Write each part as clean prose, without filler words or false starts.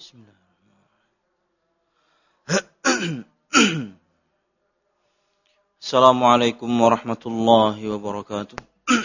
Assalamualaikum warahmatullahi wabarakatuh.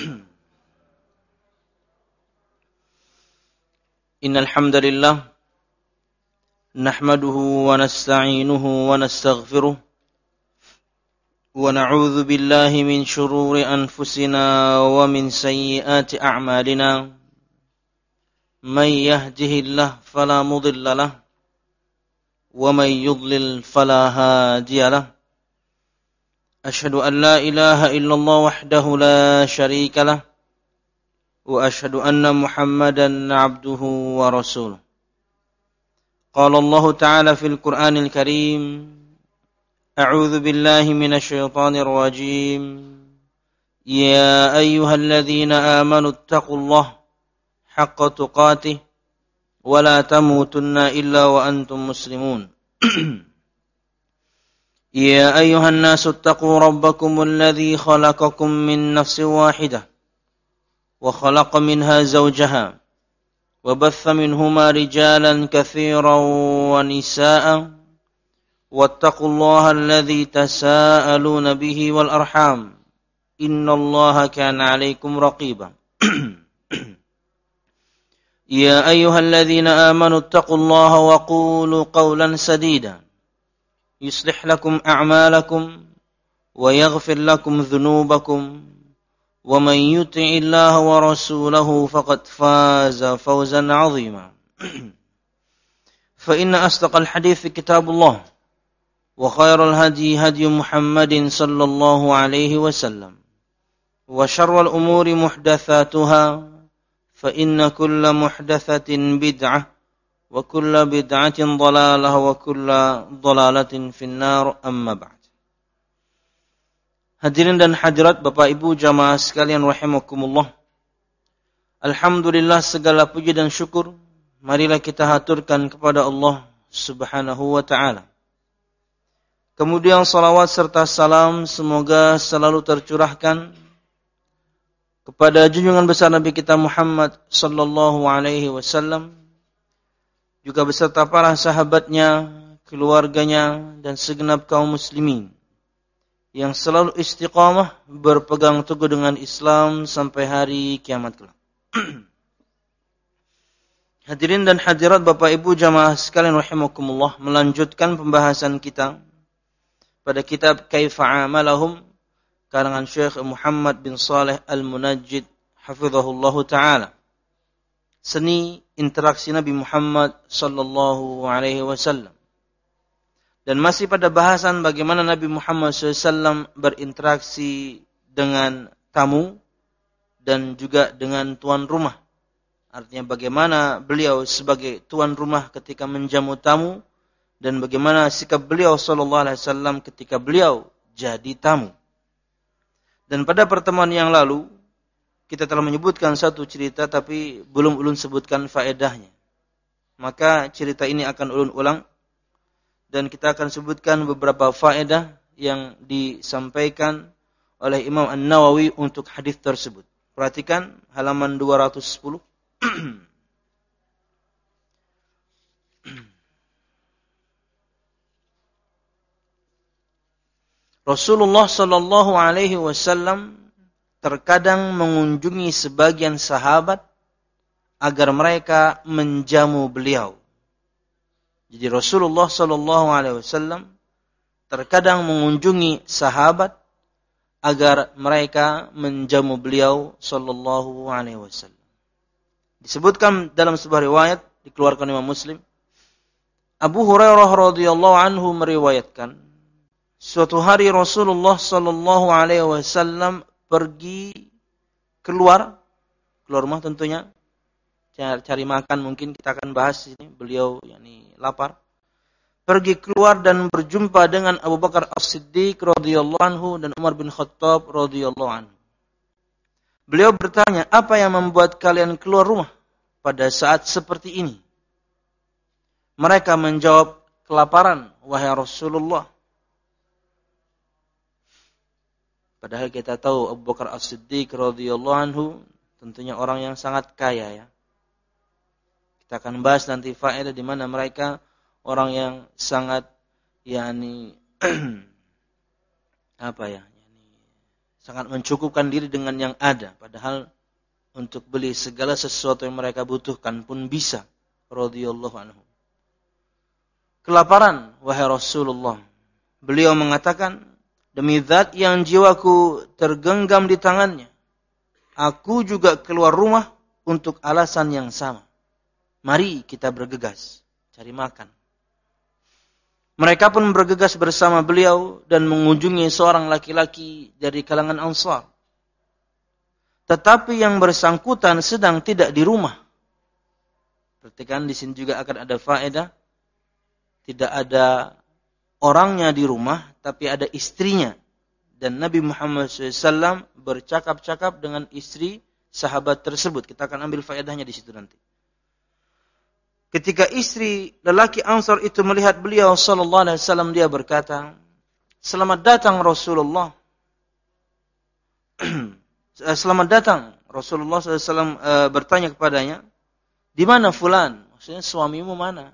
Innal hamdalillah nahmaduhu wa nasta'inuhu wa nastaghfiruh wa na'udzu billahi min shururi anfusina wa min sayyiati a'malina. May yahdihillahu fala mudilla lahu wa may yudlil fala hadiya lahu. Asyhadu an la ilaha illallah wahdahu la syarika lah wa asyhadu anna Muhammadan 'abduhu wa rasuluh. Qala Allah Ta'ala fil Qur'anil Karim, A'udzu billahi minasy syaithanir rajim. Ya ayyuhalladzina amanu taqullaha haqqa tuqatih wa la tamutunna illa wa antum muslimun. يا أيها الناس اتقوا ربكم الذي خلقكم من نفس واحدة وخلق منها زوجها وبث منهما رجالا كثيرا ونساء واتقوا الله الذي تساءلون به والأرحام إن الله كان عليكم رقيبا يا أيها الذين آمنوا اتقوا الله وقولوا قولا سديدا يصلح لكم أعمالكم ويغفر لكم ذنوبكم ومن يطع الله ورسوله فقد فاز فوزا عظيما فإن أصدق الحديث كتاب الله وخير الهدي هدي محمد صلى الله عليه وسلم وشر الأمور محدثاتها فإن كل محدثة بدعة wa kullu bid'atin dhalalah wa kullu dhalalatin finnar amma ba'd. Hadirin dan hadirat Bapak Ibu jamaah sekalian rahimakumullah. Alhamdulillah segala puji dan syukur marilah kita haturkan kepada Allah Subhanahu wa taala. Kemudian salawat serta salam semoga selalu tercurahkan kepada junjungan besar Nabi kita Muhammad sallallahu alaihi wasallam, juga beserta para sahabatnya, keluarganya, dan segenap kaum muslimin yang selalu istiqamah berpegang teguh dengan Islam sampai hari kiamat kelak. Hadirin dan hadirat Bapak Ibu jamaah sekalian rahimakumullah, melanjutkan pembahasan kita pada kitab Kaifa Amalahum karangan Syekh Muhammad bin Shalih Al-Munajjid hafizahullahu taala. Seni interaksi Nabi Muhammad sallallahu alaihi wasallam. Dan masih pada bahasan bagaimana Nabi Muhammad SAW berinteraksi dengan tamu dan juga dengan tuan rumah. Artinya bagaimana beliau sebagai tuan rumah ketika menjamu tamu dan bagaimana sikap beliau sallallahu alaihi wasallam ketika beliau jadi tamu. Dan pada pertemuan yang lalu kita telah menyebutkan satu cerita tapi belum ulun sebutkan faedahnya. Maka cerita ini akan ulun ulang dan kita akan sebutkan beberapa faedah yang disampaikan oleh Imam An-Nawawi untuk hadis tersebut. Perhatikan halaman 210. Rasulullah sallallahu alaihi wasallam terkadang mengunjungi sebagian sahabat agar mereka menjamu beliau. Jadi Rasulullah sallallahu alaihi wasallam terkadang mengunjungi sahabat agar mereka menjamu beliau sallallahu alaihi wasallam. Disebutkan dalam sebuah riwayat dikeluarkan Imam Muslim, Abu Hurairah radhiyallahu anhu meriwayatkan, suatu hari Rasulullah sallallahu alaihi wasallam pergi keluar rumah tentunya, cari makan, mungkin kita akan bahas ini, beliau lapar. Pergi keluar dan berjumpa dengan Abu Bakar As-Siddiq radhiyallahu anhu dan Umar bin Khattab radhiyallahu anhu. Beliau bertanya, apa yang membuat kalian keluar rumah pada saat seperti ini? Mereka menjawab, kelaparan, wahai Rasulullah. Padahal kita tahu Abu Bakar As-Siddiq radhiyallahu anhu tentunya orang yang sangat kaya ya. Kita akan bahas nanti faedah di mana mereka orang yang sangat sangat mencukupkan diri dengan yang ada, padahal untuk beli segala sesuatu yang mereka butuhkan pun bisa. Radhiyallahu anhu. Kelaparan, wahai Rasulullah. Beliau mengatakan, demi zat yang jiwaku tergenggam di tangannya, aku juga keluar rumah untuk alasan yang sama. Mari kita bergegas, cari makan. Mereka pun bergegas bersama beliau dan mengunjungi seorang laki-laki dari kalangan Ansar. Tetapi yang bersangkutan sedang tidak di rumah. Perhatikan di sini juga akan ada faedah. Tidak ada orangnya di rumah, tapi ada istrinya. Dan Nabi Muhammad SAW bercakap-cakap dengan istri sahabat tersebut. Kita akan ambil faedahnya di situ nanti. Ketika istri lelaki Ansar itu melihat beliau sallallahu alaihi wasallam, dia berkata, "Selamat datang Rasulullah." Selamat datang. Rasulullah SAW bertanya kepadanya, "Di mana fulan?" Maksudnya suamimu mana?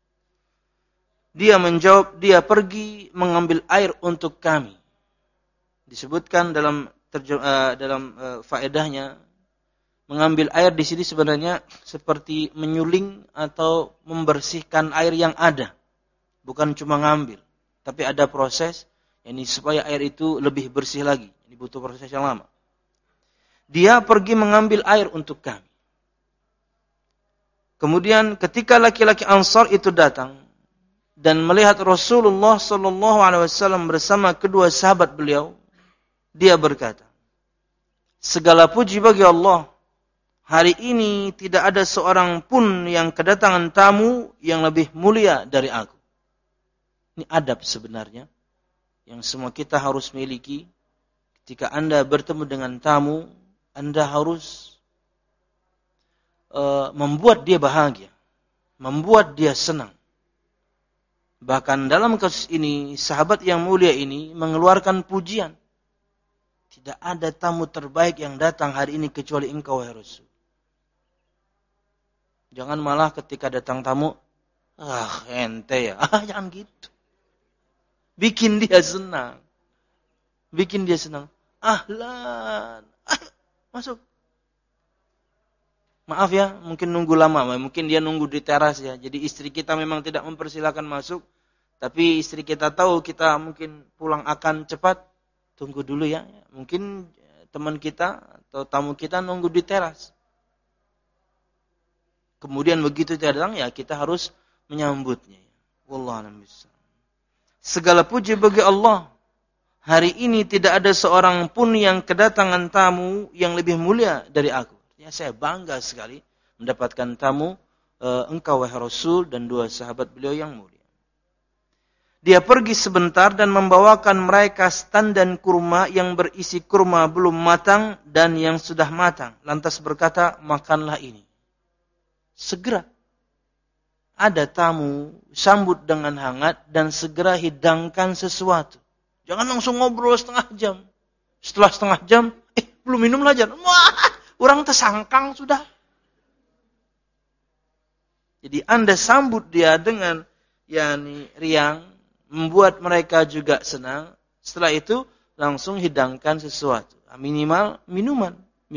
Dia menjawab, "Dia pergi mengambil air untuk kami." Disebutkan dalam faedahnya, mengambil air di sini sebenarnya seperti menyuling atau membersihkan air yang ada. Bukan cuma ngambil, tapi ada proses supaya air itu lebih bersih lagi. Ini butuh proses yang lama. Dia pergi mengambil air untuk kami. Kemudian ketika laki-laki Ansar itu datang dan melihat Rasulullah SAW bersama kedua sahabat beliau, dia berkata, "Segala puji bagi Allah. Hari ini tidak ada seorang pun yang kedatangan tamu yang lebih mulia dari aku." Ini adab sebenarnya yang semua kita harus miliki. Ketika Anda bertemu dengan tamu, Anda harus membuat dia bahagia, membuat dia senang. Bahkan dalam kasus ini, sahabat yang mulia ini mengeluarkan pujian. Tidak ada tamu terbaik yang datang hari ini kecuali engkau, wahai Rasul. Jangan malah ketika datang tamu, ente ya. Jangan gitu. Bikin dia senang. Bikin dia senang. Ahlan. Masuk. Maaf ya, mungkin nunggu lama. Mungkin dia nunggu di teras ya. Jadi istri kita memang tidak mempersilahkan masuk. Tapi istri kita tahu kita mungkin pulang akan cepat. Tunggu dulu ya. Mungkin teman kita atau tamu kita nunggu di teras. Kemudian begitu dia datang, ya kita harus menyambutnya. Wallahu a'lam bishawab. Segala puji bagi Allah. Hari ini tidak ada seorang pun yang kedatangan tamu yang lebih mulia dari aku. Ya, saya bangga sekali mendapatkan tamu engkau wahai Rasul dan dua sahabat beliau yang mulia. Dia pergi sebentar dan membawakan mereka tandan kurma yang berisi kurma belum matang dan yang sudah matang. Lantas berkata, "Makanlah ini." Segera ada tamu, sambut dengan hangat dan segera hidangkan sesuatu. Jangan langsung ngobrol setengah jam. Setelah setengah jam, belum minum lah jangan. Wah, orang tersangkang sudah. Jadi Anda sambut dia dengan riang, membuat mereka juga senang. Setelah itu langsung hidangkan sesuatu. Minimal minuman.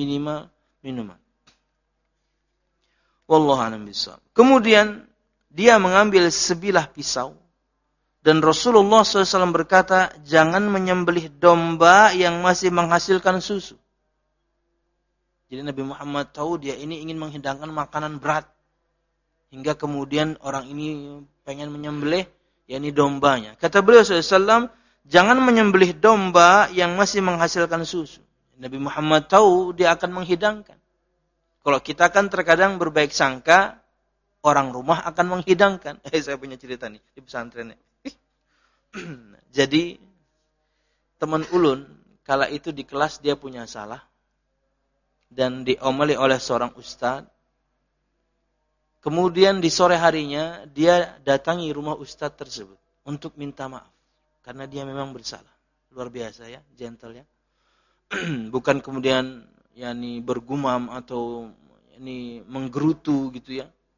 Wallahu a'lam bishawab. Kemudian dia mengambil sebilah pisau dan Rasulullah SAW berkata, "Jangan menyembelih domba yang masih menghasilkan susu." Jadi Nabi Muhammad tahu dia ini ingin menghidangkan makanan berat. Hingga kemudian orang ini pengen menyembelih dombanya. Kata beliau SAW, "Jangan menyembelih domba yang masih menghasilkan susu." Nabi Muhammad tahu dia akan menghidangkan. Kalau kita kan terkadang berbaik sangka, orang rumah akan menghidangkan. Saya punya cerita nih di pesantren. Jadi, teman ulun, kala itu di kelas dia punya salah. Dan diomeli oleh seorang ustadz. Kemudian di sore harinya, dia datangi rumah ustadz tersebut. Untuk minta maaf. Karena dia memang bersalah. Luar biasa ya, gentle ya. Bukan kemudian bergumam atau menggerutu gitu ya.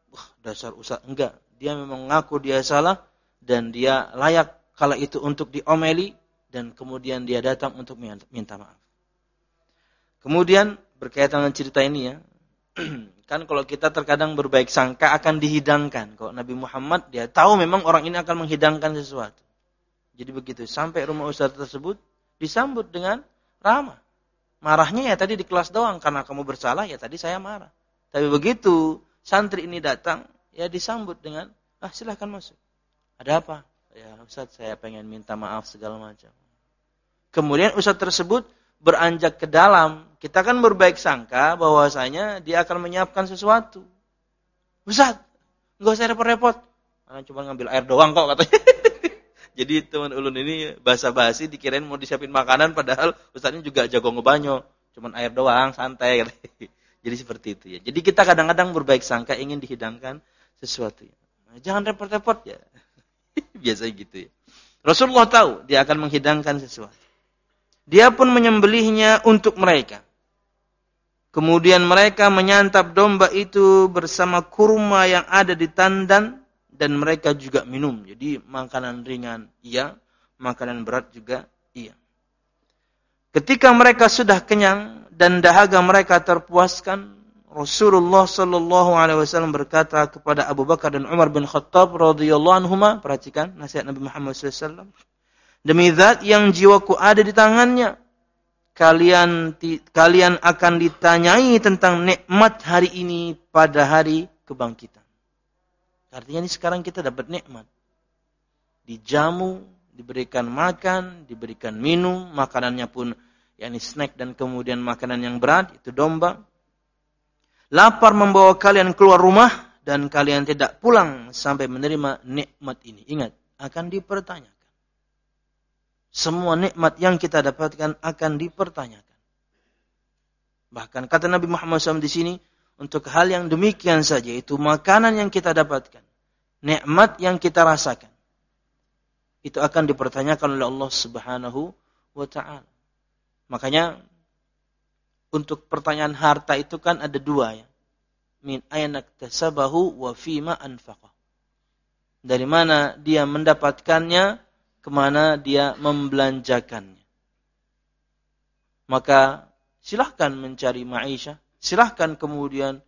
wah dasar ustaz. Enggak, dia memang mengaku dia salah dan dia layak kala itu untuk diomeli dan kemudian dia datang untuk minta maaf. Kemudian berkaitan dengan cerita ini ya, kan kalau kita terkadang berbaik sangka akan dihidangkan. Kalau Nabi Muhammad dia tahu memang orang ini akan menghidangkan sesuatu. Jadi begitu, sampai rumah ustaz tersebut disambut dengan ramah. Marahnya ya tadi di kelas doang, karena kamu bersalah ya tadi saya marah. Tapi begitu santri ini datang, ya disambut dengan, silahkan masuk. Ada apa? Ya Ustaz, saya pengen minta maaf segala macam. Kemudian ustaz tersebut beranjak ke dalam. Kita kan berbaik sangka bahwasanya dia akan menyiapkan sesuatu. Ustaz, enggak usah repot-repot. Cuma ngambil air doang kok katanya. Jadi teman ulun ini basa-basi dikirain mau disiapin makanan padahal ustaznya juga jago ngebanyo. Cuman air doang, santai. Jadi seperti itu ya. Jadi kita kadang-kadang berbaik sangka ingin dihidangkan sesuatu. Jangan repot-repot ya. Biasanya gitu ya. Rasulullah tahu dia akan menghidangkan sesuatu. Dia pun menyembelihnya untuk mereka. Kemudian mereka menyantap domba itu bersama kurma yang ada di tandan. Dan mereka juga minum. Jadi makanan ringan iya, makanan berat juga iya. Ketika mereka sudah kenyang dan dahaga mereka terpuaskan, Rasulullah sallallahu alaihi wasallam berkata kepada Abu Bakar dan Umar bin Khattab radhiyallahu anhuma, perhatikan nasihat Nabi Muhammad sallallahu alaihi wasallam. Demi zat yang jiwaku ada di tangannya, kalian akan ditanyai tentang nikmat hari ini pada hari kebangkitan. Artinya ini sekarang kita dapat nikmat. Dijamu, diberikan makan, diberikan minum, makanannya pun yakni snack dan kemudian makanan yang berat, itu domba. Lapar membawa kalian keluar rumah dan kalian tidak pulang sampai menerima nikmat ini. Ingat, akan dipertanyakan. Semua nikmat yang kita dapatkan akan dipertanyakan. Bahkan kata Nabi Muhammad SAW di sini, untuk hal yang demikian saja, itu makanan yang kita dapatkan, nikmat yang kita rasakan, itu akan dipertanyakan oleh Allah Subhanahu wa ta'ala. Makanya untuk pertanyaan harta itu kan ada dua ya. Min ayna iktasabahu wa fima anfaqah. Dari mana dia mendapatkannya, kemana dia membelanjakannya. Maka silahkan mencari ma'isyah, silahkan kemudian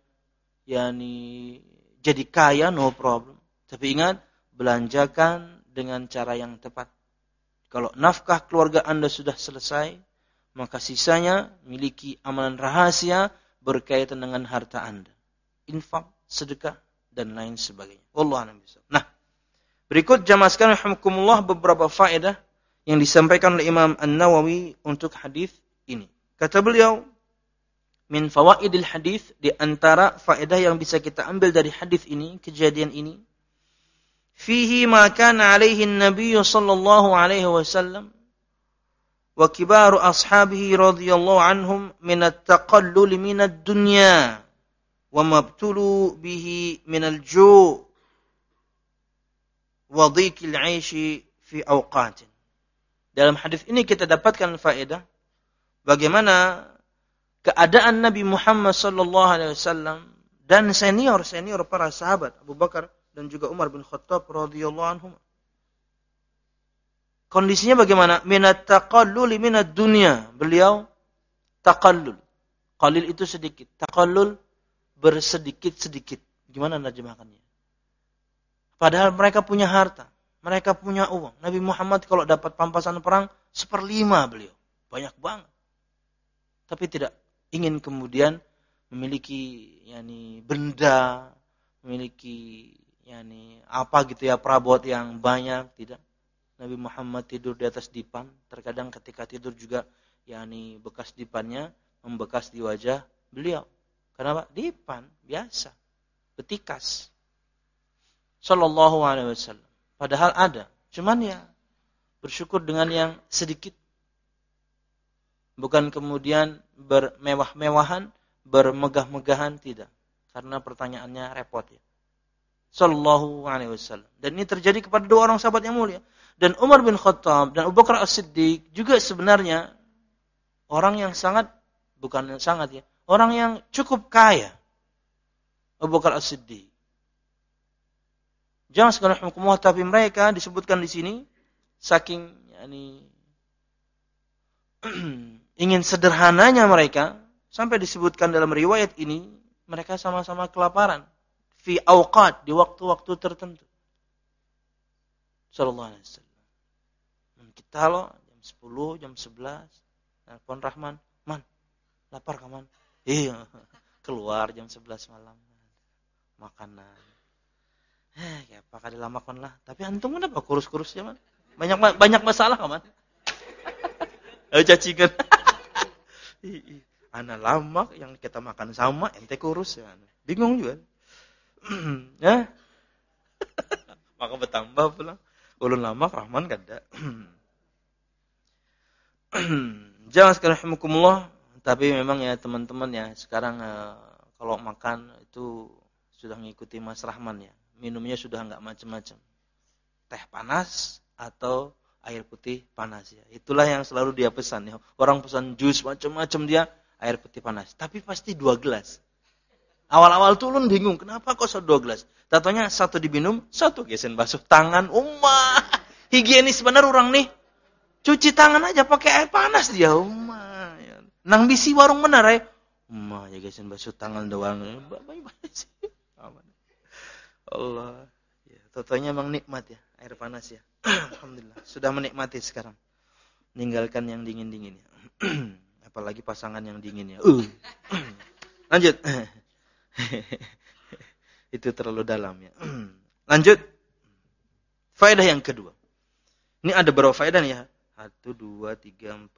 jadi kaya, no problem. Tapi ingat, belanjakan dengan cara yang tepat. Kalau nafkah keluarga Anda sudah selesai, maka sisanya miliki amalan rahasia berkaitan dengan harta Anda. Infak, sedekah, dan lain sebagainya. Wallahu a'lam bishawab. Nah, berikut jamaah sekalian rahimakumullah beberapa faedah yang disampaikan oleh Imam An-Nawawi untuk hadis ini. Kata beliau, min fawaidil hadis, di antara faedah yang bisa kita ambil dari hadis ini, kejadian ini, fihi ma kana alaihi an-nabiy sallallahu alaihi wasallam wa kibaru ashabihi radhiyallahu anhum min at-taqallul min ad-dunya wa mabtulu bihi min al-ju' wa dhiqil 'aishi fi awqatin. Dalam hadis ini kita dapatkan faedah bagaimana keadaan Nabi Muhammad sallallahu alaihi wasallam dan senior para sahabat Abu Bakar dan juga Umar bin Khattab radhiyallahu anhum. Kondisinya bagaimana? Minat taqallul minad dunya. Beliau taqallul. Qalil itu sedikit. Taqallul bersedikit-sedikit. Gimana nerjemahkannya? Padahal mereka punya harta, mereka punya uang. Nabi Muhammad kalau dapat pampasan perang 1/5 beliau. Banyak banget. Tapi tidak ingin kemudian memiliki benda, memiliki apa gitu ya, perabot yang banyak, tidak. Nabi Muhammad tidur di atas dipan, terkadang ketika tidur juga bekas dipannya membekas di wajah beliau. Kenapa? Dipan biasa, betikas. Sallallahu alaihi wasallam. Padahal ada, cuman ya bersyukur dengan yang sedikit. Bukan kemudian bermewah-mewahan, bermegah-megahan, tidak. Karena pertanyaannya repot ya. Sallallahu alaihi wasallam. Dan ini terjadi kepada dua orang sahabat yang mulia. Dan Umar bin Khattab dan Abu Bakar As-Siddiq juga sebenarnya orang yang orang yang cukup kaya. Abu Bakar As-Siddiq. Jangan sekalian hukumullah, tapi mereka disebutkan di sini saking ingin sederhananya mereka sampai disebutkan dalam riwayat ini mereka sama-sama kelaparan fi awqat, di waktu-waktu tertentu. Sallallahu alaihi wasallam. Kita loh jam 10, jam 11 telepon Rahman, "Man, lapar ka, Man?" Iya. Keluar jam 11 malam. Makanan. Ya apa kada makan lah. Tapi antum kenapa kurus-kurusnya, Man? Banyak masalah ka, Man? Cacingan. Ana lama yang kita makan sama, ente kurus ya. Bingung juga. Ya. Maka bertambah pulang. Ulun lama Rahman kada. Jangan sekali rahimakumullah, tapi memang ya teman-teman ya sekarang kalau makan itu sudah mengikuti Mas Rahman ya. Minumnya sudah enggak macam-macam. Teh panas atau air putih panas ya. Itulah yang selalu dia pesan ya. Orang pesan jus macam-macam dia air putih panas. Tapi pasti 2 gelas. Awal-awal tuh ulun bingung, kenapa kok 2 gelas? Tatonya satu diminum, satu gesen basuh tangan. Higienis benar orang nih. Cuci tangan aja pakai air panas dia. Ya. Nang bisi warung benar ya. Ya gesen basuh tangan doang. Allah. Ya, tatonya emang nikmat ya, air panas ya. Alhamdulillah, sudah menikmati sekarang. Meninggalkan yang dingin-dingin ya. Apalagi pasangan yang dingin ya. Lanjut. Itu terlalu dalam ya. Lanjut. Faedah yang kedua. Ini ada berapa faedah nih ya? 1, 2, 3, 4, 5, 6, 7, 8, 9,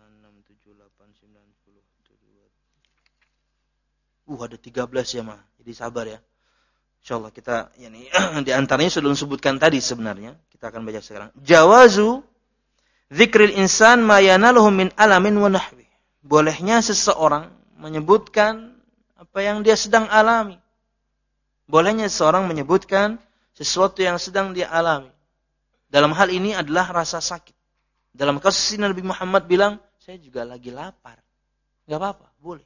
10. Ada 13 ya, Ma. Jadi sabar ya. Insyaallah kita di antaranya sudah disebutkan tadi sebenarnya. Kita akan baca sekarang. Jawazu dzikril insan ma yanaluhu min alamin wa nahwi. Bolehnya seseorang menyebutkan apa yang dia sedang alami. Bolehnya seseorang menyebutkan sesuatu yang sedang dia alami. Dalam hal ini adalah rasa sakit. Dalam kasus ini Nabi Muhammad bilang, saya juga lagi lapar. Enggak apa-apa, boleh.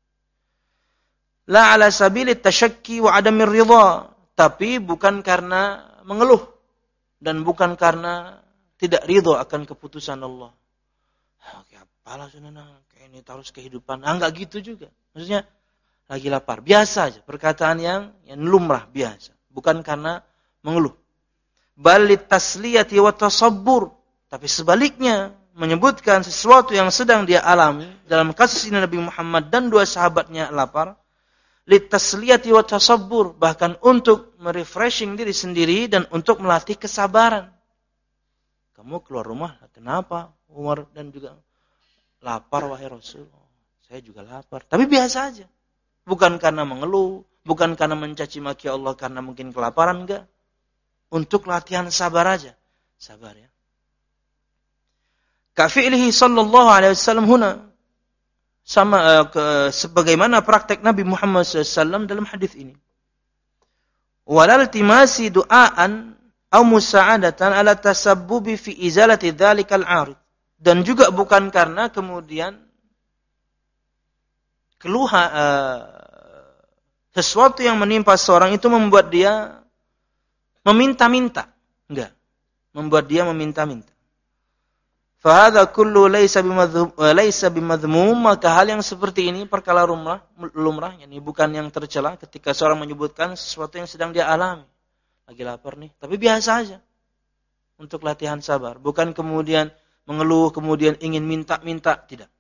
La ala sabili tasyakki wa adamir ridha, tapi bukan karena mengeluh dan bukan karena tidak ridha akan keputusan Allah. Kayak apalah sunana, kayak ini terus kehidupan. Enggak gitu juga. Maksudnya lagi lapar, biasa aja, perkataan yang lumrah biasa, bukan karena mengeluh. Balit tasliyati wa tasabbur, tapi sebaliknya menyebutkan sesuatu yang sedang dia alami. Dalam kasus ini Nabi Muhammad dan 2 sahabatnya lapar. Litasliyati wa tasabbur, bahkan untuk merefreshing diri sendiri dan untuk melatih kesabaran. Kamu keluar rumah, kenapa? Umar dan juga lapar wahai Rasul. Saya juga lapar, tapi biasa aja. Bukan karena mengeluh, bukan karena mencaci maki Allah karena mungkin kelaparan, enggak. Untuk latihan sabar aja. Sabar ya. Kafi'lihi sallallahu alaihi wasallam huna. Sama sebagaimana praktek Nabi Muhammad SAW dalam hadis ini. Walal timasi du'aan au musa'adatan ala tasabbubi fi izalati dzalikal 'arid. Dan juga bukan karena kemudian keluhan sesuatu yang menimpa seorang itu membuat dia meminta-minta. Enggak. Membuat dia meminta-minta. Fahadha kullu laysa bimadhmum, maka hal yang seperti ini perkara lumrah, yakni bukan yang tercela ketika seorang menyebutkan sesuatu yang sedang dia alami. Lagi lapar nih, tapi biasa aja. Untuk latihan sabar, bukan kemudian mengeluh, kemudian ingin minta-minta, tidak.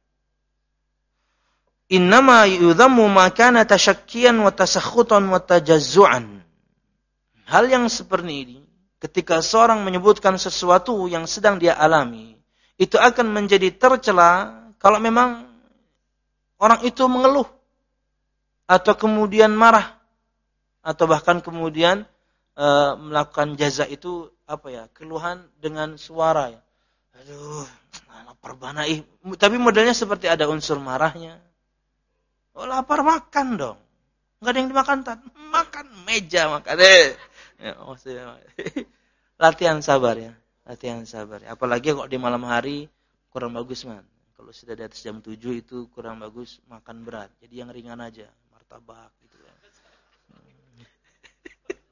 Innama yudhammu ma kana tashakkiyan wa tasakhutan wa tajazzu'an. Hal yang seperti ini, ketika seorang menyebutkan sesuatu yang sedang dia alami, itu akan menjadi tercela kalau memang orang itu mengeluh atau kemudian marah atau bahkan kemudian melakukan jaza itu keluhan dengan suara ya. Aduh, lapar banget. Tapi modelnya seperti ada unsur marahnya. Oh, lapar makan dong. Enggak ada yang dimakan, makan meja makan. Ya, maksudnya latihan sabar ya. Latihan sabar. Apalagi kalau di malam hari kurang bagus, Man. Kalau sudah di atas jam 7 itu kurang bagus makan berat. Jadi yang ringan aja, martabak gitu ya.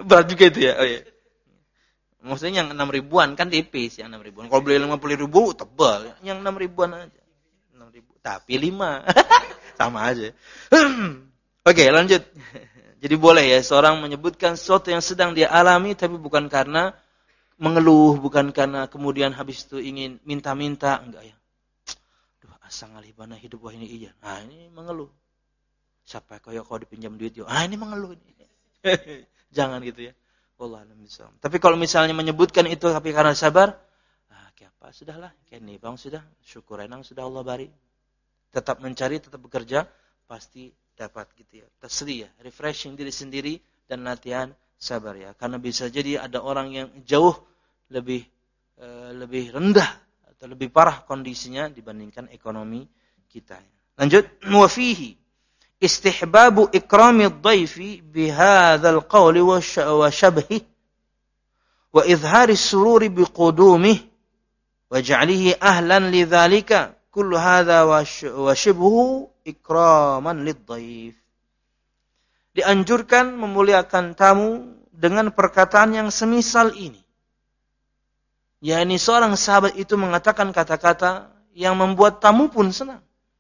Berat juga itu ya. Oh, iya. Maksudnya yang 6 ribuan kan tipis, yang 6 ribuan. Kalau beli 50 ribu tebal, yang 6 ribuan aja. 6 ribu, tapi 5. Sama aja. Oke, lanjut. Jadi boleh ya seorang menyebutkan sesuatu yang sedang dia alami tapi bukan karena mengeluh, bukan karena kemudian habis itu ingin minta-minta, enggak ya. Duh, asa ngalihbana hidup wah ini iya. Nah, ini mengeluh. Siapa kaya kau dipinjam duit yo. Ah, ini mengeluh ini. Jangan gitu ya. Wallahu a'lam bishawab. Tapi kalau misalnya menyebutkan itu tapi karena sabar, kayak apa? Sudahlah, kayak nih bang sudah, syukur enang sudah Allah bari. Tetap mencari, tetap bekerja, pasti dapat gitu ya. Tasri ya, refreshing diri sendiri dan latihan sabar ya. Karena bisa jadi ada orang yang jauh lebih rendah atau lebih parah kondisinya dibandingkan ekonomi kita. Lanjut, wa fihi istihbabu ikrami ad-dhaifi bihadzal qawli wa syabhi wa izhari sururi biqudumih wa ja'lihi ahlan lidzalika kullu hadza wa shibhu ikraman lid-dhaif. Dianjurkan memuliakan tamu dengan perkataan yang semisal ini. yakni seorang sahabat itu mengatakan kata-kata yang membuat tamu pun senang.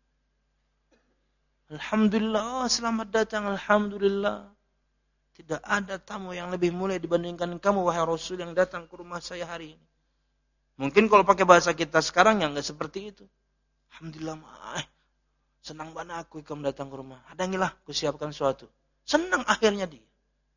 Alhamdulillah, selamat datang, alhamdulillah. Tidak ada tamu yang lebih mulia dibandingkan kamu, wahai Rasul, yang datang ke rumah saya hari ini. Mungkin kalau pakai bahasa kita sekarang ya enggak seperti itu. Alhamdulillah, senang banget aku kamu datang ke rumah. Hadangilah, aku siapkan sesuatu. Senang akhirnya dia.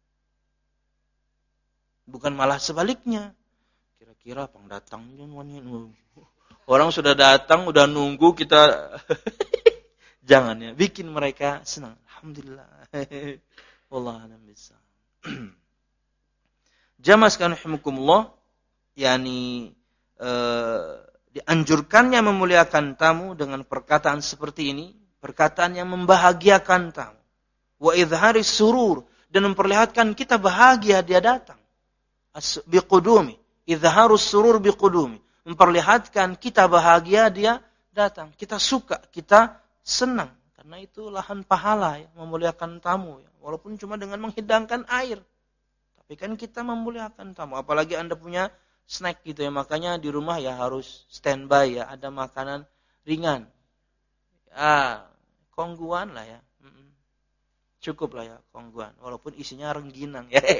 Bukan malah sebaliknya. Kira-kira pang datang. Orang sudah datang, udah nunggu kita. Jangan ya, bikin mereka senang. Alhamdulillah. Wallahu a'lam bishawab. Jamaah sekalian rahimakumullah, yakni dianjurkannya memuliakan tamu dengan perkataan seperti ini, perkataan yang membahagiakan tamu. Wa idhari surur, dan memperlihatkan kita bahagia dia datang. Biqudumi, idharus surur biqudumi, memperlihatkan kita bahagia dia datang. Kita suka, kita senang. Karena itu lahan pahala ya, memuliakan tamu ya. Walaupun cuma dengan menghidangkan air. Tapi kan kita memuliakan tamu. Apalagi Anda punya snack gitu ya. Makanya di rumah ya harus standby ya. Ada makanan ringan. Ya, kongguan lah ya. Cukup lah ya, kongguan. Walaupun isinya rengginang ya.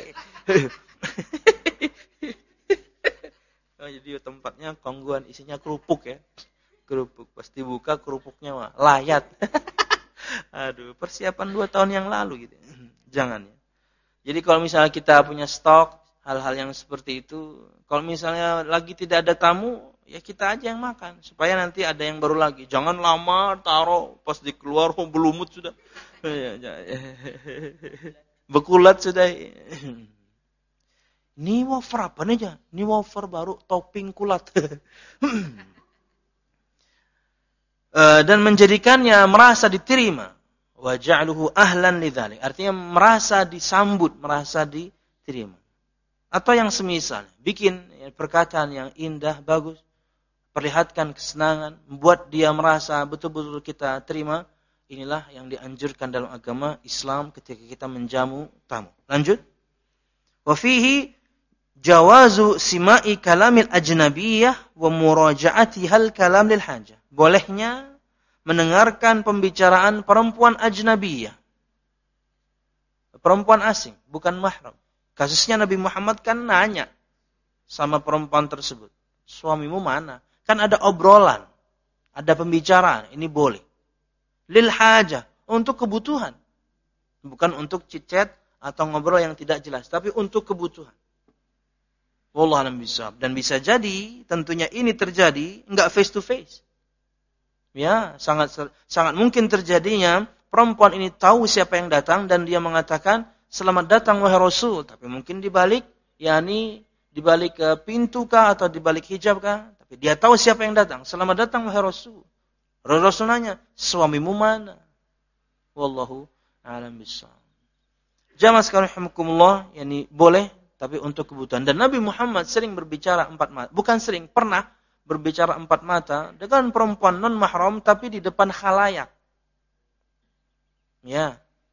Jadi tempatnya kongguan, isinya kerupuk ya. Kerupuk. Pasti buka kerupuknya mah layat. Aduh, persiapan 2 tahun yang lalu gitu. Jangan ya. Jadi kalau misalnya kita punya stok hal-hal yang seperti itu, kalau misalnya lagi tidak ada tamu, ya kita aja yang makan supaya nanti ada yang baru lagi. Jangan lama taruh, pas dikeluar belumut sudah. Bekulat sudah. Ini wafer apa nih aja? Ini wafer baru topping kulat. Dan menjadikannya merasa diterima. Wa ja'luhu ahlan lidzalik. Artinya merasa disambut, merasa diterima. Atau yang semisal, bikin perkataan yang indah, bagus, perlihatkan kesenangan, membuat dia merasa betul-betul kita terima. Inilah yang dianjurkan dalam agama Islam ketika kita menjamu tamu. Lanjut. Wa fihi jawazu sima'i kalamil ajnabiyyah wa muraja'atihal kalam lil hajah. Bolehnya mendengarkan pembicaraan perempuan ajnabiyah. Perempuan asing, bukan mahram. Kasusnya Nabi Muhammad kan nanya sama perempuan tersebut. Suamimu mana? Kan ada obrolan, ada pembicaraan, ini boleh. Lil hajah, untuk kebutuhan. Bukan untuk chit-chat atau ngobrol yang tidak jelas, tapi untuk kebutuhan. Wallahu a'lam bishawab. Dan bisa jadi, tentunya ini terjadi enggak face to face. Ya, sangat mungkin terjadinya perempuan ini tahu siapa yang datang dan dia mengatakan selamat datang wahai Rasul, tapi mungkin dibalik yakni dibalik pintu kah atau dibalik hijab kah, tapi dia tahu siapa yang datang. Selamat datang wahai Rasul. Rasul nanya, suamimu mana? Wallahu a'lam bishawab. Jamaah sekalian rahimakumullah, yakni boleh tapi untuk kebutuhan. Dan Nabi Muhammad sering berbicara 4 mata. Bukan sering, pernah berbicara 4 mata dengan perempuan non mahram tapi di depan khalayak. Ya, di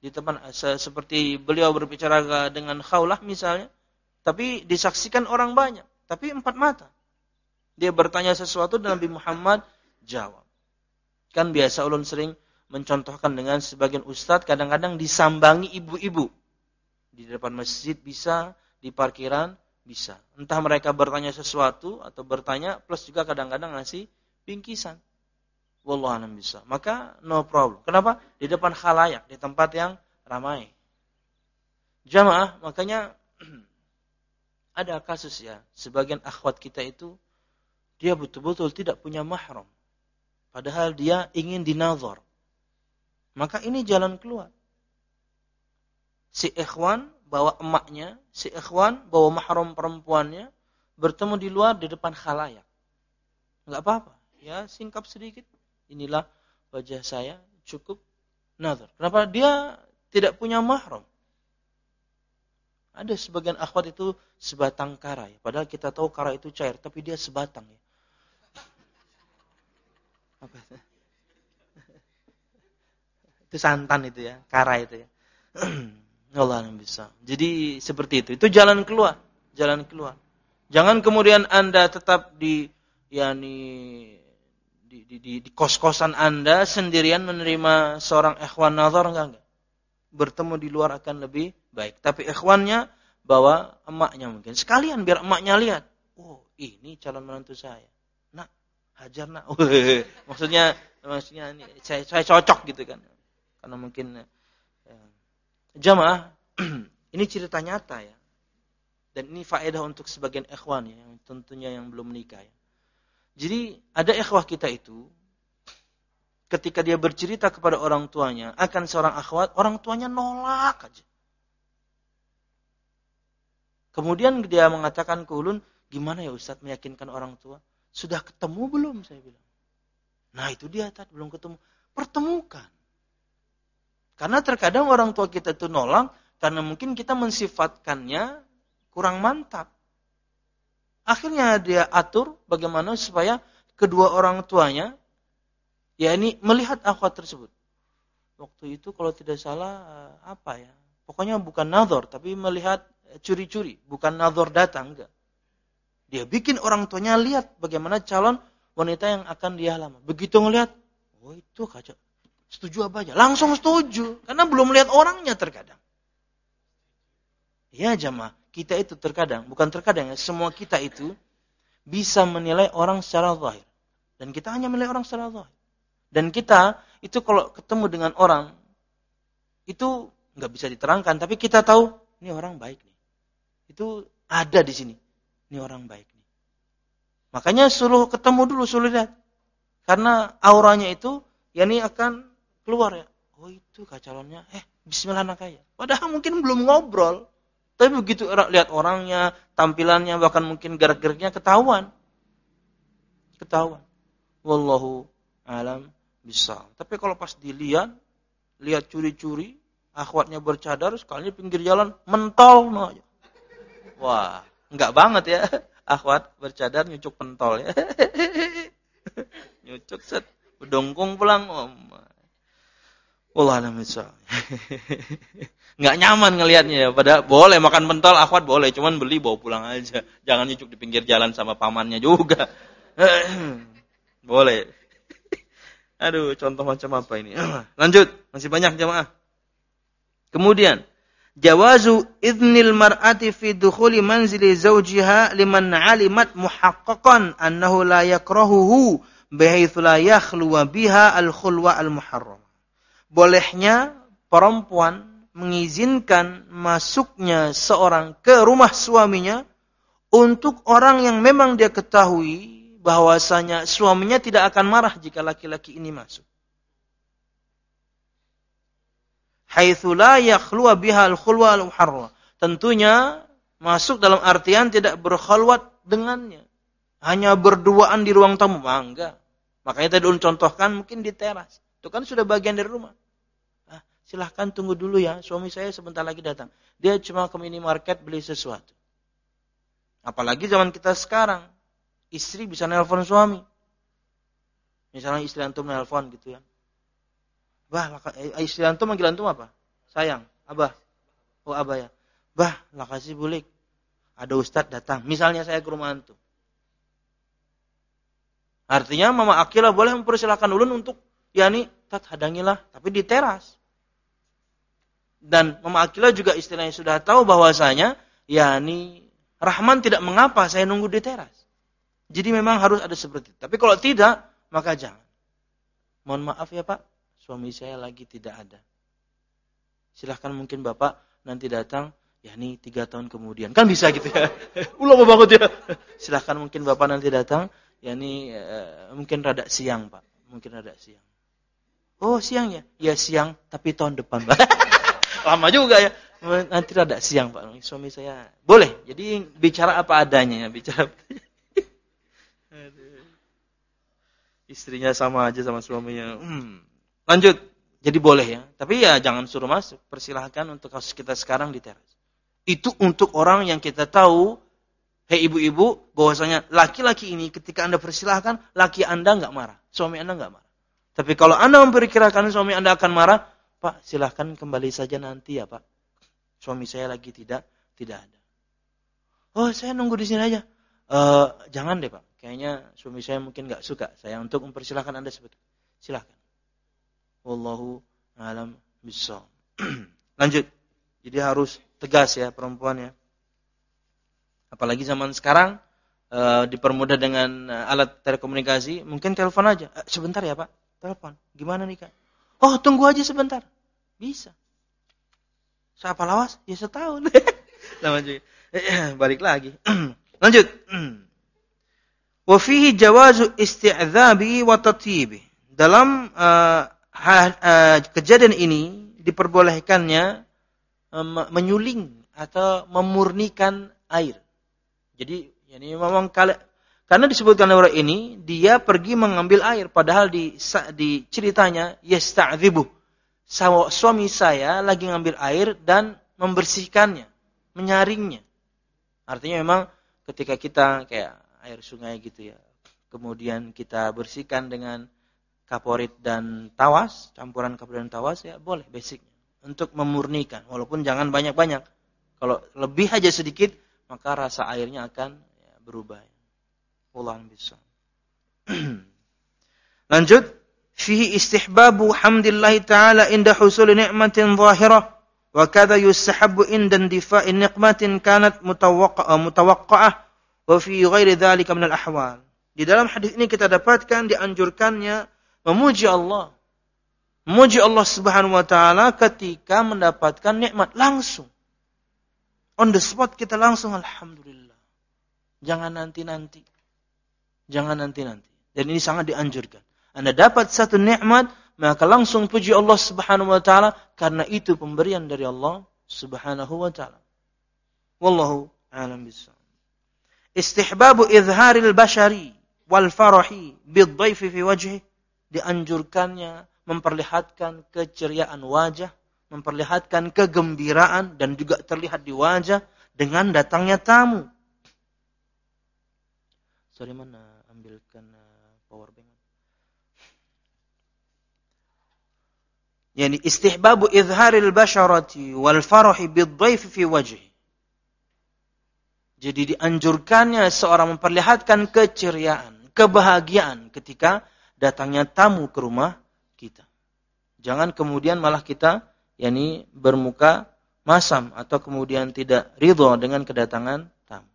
di depan seperti beliau berbicara dengan Khawlah misalnya, tapi disaksikan orang banyak, tapi 4 mata. Dia bertanya sesuatu dan Nabi Muhammad jawab. Kan biasa ulun sering mencontohkan dengan sebagian ustadz kadang-kadang disambangi ibu-ibu. Di depan masjid bisa, di parkiran bisa. Entah mereka bertanya sesuatu atau bertanya plus juga kadang-kadang ngasih bingkisan. Wallahu a'lam bisa. Maka no problem. Kenapa? Di depan khalayak, di tempat yang ramai. Jamaah, makanya ada kasus ya, sebagian akhwat kita itu dia betul-betul tidak punya mahram. Padahal dia ingin dinazar. Maka ini jalan keluar. Si ikhwan bawa emaknya, si ikhwan bawa mahram perempuannya, bertemu di luar di depan khalayak. Enggak apa-apa. Ya, singkap sedikit. Inilah wajah saya, cukup nazar. Kenapa? Dia tidak punya mahram. Ada sebagian akhwat itu sebatang kara. Ya. Padahal kita tahu kara itu cair, tapi dia sebatang. Ya. Apa itu? Itu santan itu ya, kara itu ya. Allah yang bisa. Jadi seperti itu. Itu jalan keluar, jalan keluar. Jangan kemudian Anda tetap di kos-kosan Anda sendirian menerima seorang ikhwan nazar enggak. Bertemu di luar akan lebih baik. Tapi ikhwannya bawa emaknya mungkin. Sekalian biar emaknya lihat. Oh, ini calon menantu saya. Nak, hajar nak. Maksudnya ini saya cocok gitu kan. Karena mungkin jamaah ini cerita nyata ya. Dan ini faedah untuk sebagian ikhwan ya, yang tentunya yang belum menikah ya. Jadi ada ikhwah kita itu ketika dia bercerita kepada orang tuanya akan seorang akhwat, orang tuanya nolak aja. Kemudian dia mengatakan ke ulun, gimana ya Ustaz meyakinkan orang tua? Sudah ketemu belum? Saya bilang. Nah itu dia tadi belum ketemu. Pertemukan. Karena terkadang orang tua kita itu nolak karena mungkin kita mensifatkannya kurang mantap. Akhirnya dia atur bagaimana supaya kedua orang tuanya ini melihat akhwat tersebut. Waktu itu kalau tidak salah apa ya? Pokoknya bukan nazar tapi melihat curi-curi, bukan nazar datang enggak. Dia bikin orang tuanya lihat bagaimana calon wanita yang akan dia lamar. Begitu ngelihat, oh itu kaca. Setuju apa aja? Langsung setuju. Karena belum lihat orangnya terkadang. Ya jamaah, kita itu terkadang, bukan terkadang ya, semua kita itu bisa menilai orang secara zahir. Dan kita hanya menilai orang secara zahir. Dan kita itu kalau ketemu dengan orang, itu nggak bisa diterangkan. Tapi kita tahu, ini orang baik nih. Itu ada di sini. Ini orang baik nih. Makanya suruh ketemu dulu, suruh lihat. Karena auranya itu, ini akan keluar ya. Oh itu calonnya, bismillah anak kaya. Padahal mungkin belum ngobrol. Tapi begitu lihat orangnya, tampilannya, bahkan mungkin gerak-geriknya ketahuan. Ketahuan. Wallahu alam bisa. Tapi kalau pas dilihat, lihat curi-curi, akhwatnya bercadar, sekalinya pinggir jalan, mentol. No. Wah, enggak banget ya. Akhwat bercadar, nyucuk pentol ya. Nyucuk set, berdongkong pulang. Wallah alam bisa. Nggak nyaman ngelihatnya ya. Padahal boleh makan pentol, akhwat boleh. Cuman beli bawa pulang aja. Jangan nyucuk di pinggir jalan sama pamannya juga. Boleh. Aduh, contoh macam apa ini? Lanjut. Masih banyak jamaah. Kemudian. Jawazu idnil mar'ati fi dukhuli manzili zawjiha liman alimat muhaqqaqan annahu la yakrahuhu bihaythu la yakhluwa biha al-khulwa al-muharram. Bolehnya perempuan mengizinkan masuknya seorang ke rumah suaminya untuk orang yang memang dia ketahui bahwasanya suaminya tidak akan marah jika laki-laki ini masuk. Haitsu la yakhluwa biha al-khulwa al-muharram. Tentunya masuk dalam artian tidak berkhalwat dengannya. Hanya berduaan di ruang tamu. Enggak. Makanya tadi contohkan mungkin di teras. Itu kan sudah bagian dari rumah. Silahkan tunggu dulu ya, suami saya sebentar lagi datang. Dia cuma ke minimarket beli sesuatu. Apalagi zaman kita sekarang, istri bisa nelpon suami. Misalnya istri antum nelpon gitu ya. Istri antum manggil antum apa? sayang, Abah. Oh Abah ya. Bah, lah kasih bulik. Ada ustadz datang. Misalnya saya ke rumah antum. Artinya Mama Akilah boleh mempersilahkan ulun untuk, yakni, hadangilah. Tapi di teras. Dan Mama Akilah juga istilahnya sudah tahu bahwasanya, yakni, Rahman tidak mengapa saya nunggu di teras. Jadi memang harus ada seperti itu. Tapi kalau tidak, maka jangan. Mohon maaf ya Pak, suami saya lagi tidak ada. Silahkan mungkin Bapak nanti datang, yakni 3 tahun kemudian. Kan bisa gitu ya. Lama banget ya. Silahkan mungkin Bapak nanti datang, yakni mungkin rada siang Pak. Mungkin rada siang. Oh siang ya? Ya siang, tapi tahun depan Pak. Lama juga ya. Nanti rada siang Pak. Suami saya boleh. Jadi bicara apa adanya ya. Bicara istrinya sama aja sama suaminya. Lanjut. Jadi boleh ya. Tapi ya jangan suruh masuk. Persilahkan untuk kasus kita sekarang di teras. Itu untuk orang yang kita tahu, hei ibu-ibu, bahwasanya laki-laki ini ketika Anda persilahkan, laki Anda enggak marah. Suami Anda enggak marah. Tapi kalau Anda memperkirakan suami Anda akan marah, Pak, silahkan kembali saja nanti ya Pak. Suami saya lagi tidak ada. Oh, saya nunggu di sini aja. Jangan deh Pak. Kayaknya suami saya mungkin enggak suka saya untuk mempersilahkan Anda seperti itu. Silahkan. Wallahu a'lam bishawab. Lanjut. Jadi harus tegas ya perempuan ya. Apalagi zaman sekarang dipermudah dengan alat telekomunikasi, mungkin telepon aja. Sebentar ya Pak, telepon. Gimana nih Kak? Oh tunggu aja sebentar. Bisa. Siapa lawas? Ya setahun. Sama juga. Balik lagi. Lanjut. Wa fihi jawazu isti'dzabi wa tatyibi. Dalam kejadian ini diperbolehkannya menyuling atau memurnikan air. Jadi ini memang karena disebutkan orang ini dia pergi mengambil air padahal di ceritanya yasta'dzibu. Suami saya lagi ngambil air dan membersihkannya, menyaringnya. Artinya memang ketika kita kayak air sungai gitu ya. Kemudian kita bersihkan dengan kaporit dan tawas, campuran kaporit dan tawas ya boleh basicnya untuk memurnikan walaupun jangan banyak-banyak. Kalau lebih aja sedikit maka rasa airnya akan ya, berubah. Wallahu a'lam. Lanjut, fihi istihbabu hamdillahi ta'ala inda husuli ni'matin zahirah wa kadza yustahabbu inda indifa'i ni'matin kanat mutawaqqa'ah wa fi ghairi dzalika min al-ahwal. Di dalam hadis ini kita dapatkan dianjurkannya memuji Allah. Memuji Allah Subhanahu wa taala ketika mendapatkan nikmat langsung. On the spot kita langsung alhamdulillah. Jangan nanti-nanti. Jangan nanti-nanti. Dan ini sangat dianjurkan. Anda dapat satu nikmat, maka langsung puji Allah Subhanahu wa taala karena itu pemberian dari Allah Subhanahu wa taala. Wallahu a'lam bishawab. Istihbabu izharil bashari wal farahi bid-dhaifi fi wajhi. Dianjurkannya memperlihatkan keceriaan wajah, memperlihatkan kegembiraan dan juga terlihat di wajah dengan datangnya tamu. Sorry mana ambilkan power bank. Yani istihbabu izharil basharati wal farahi bid-dhaifi fi wajhi. Jadi dianjurkannya seorang memperlihatkan keceriaan, kebahagiaan ketika datangnya tamu ke rumah kita. Jangan kemudian malah kita yakni bermuka masam atau kemudian tidak ridha dengan kedatangan tamu.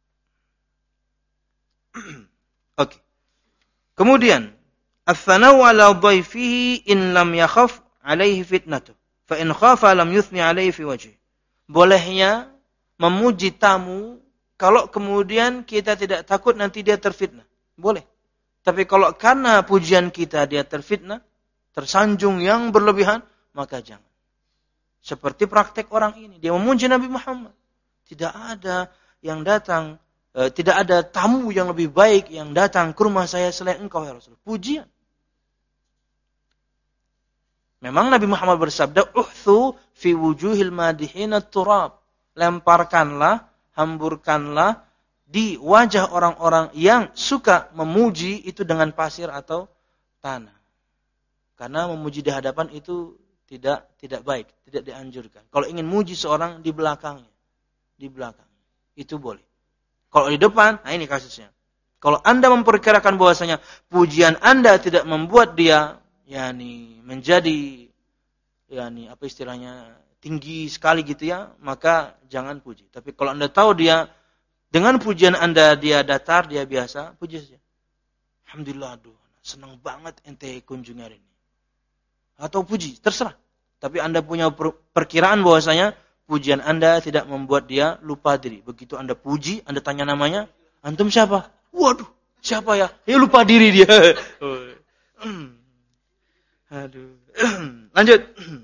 Oke. Kemudian ats-tsanau 'ala dhaifihi in lam yakhaf 'alaihi fitnatu fa in khafa lam yuthni 'alaihi fi wajhi. Bolehnya memuji tamu kalau kemudian kita tidak takut nanti dia terfitnah. Boleh. Tapi kalau karena pujian kita dia terfitnah, tersanjung yang berlebihan, maka jangan. Seperti praktek orang ini. Dia memuji Nabi Muhammad. Tidak ada yang datang, tidak ada tamu yang lebih baik yang datang ke rumah saya selain engkau ya Rasul. Pujian. Memang Nabi Muhammad bersabda, "Uhthu fi wujuhil madihina turab." Lemparkanlah, hamburkanlah di wajah orang-orang yang suka memuji itu dengan pasir atau tanah. Karena memuji di hadapan itu tidak baik, tidak dianjurkan. Kalau ingin muji seorang di belakangnya, itu boleh. Kalau di depan, nah ini kasusnya. Kalau Anda memperkirakan bahwasanya pujian Anda tidak membuat dia menjadi apa istilahnya tinggi sekali gitu ya, maka jangan puji. Tapi kalau Anda tahu dia dengan pujian Anda dia datar, dia biasa, puji saja. Alhamdulillah, aduh, senang banget ente kunjungi hari ini. Atau puji, terserah. Tapi Anda punya perkiraan bahwasanya pujian Anda tidak membuat dia lupa diri. Begitu Anda puji, Anda tanya namanya, antum siapa? Waduh, siapa ya? Ya lupa diri dia. Aduh. Lanjut.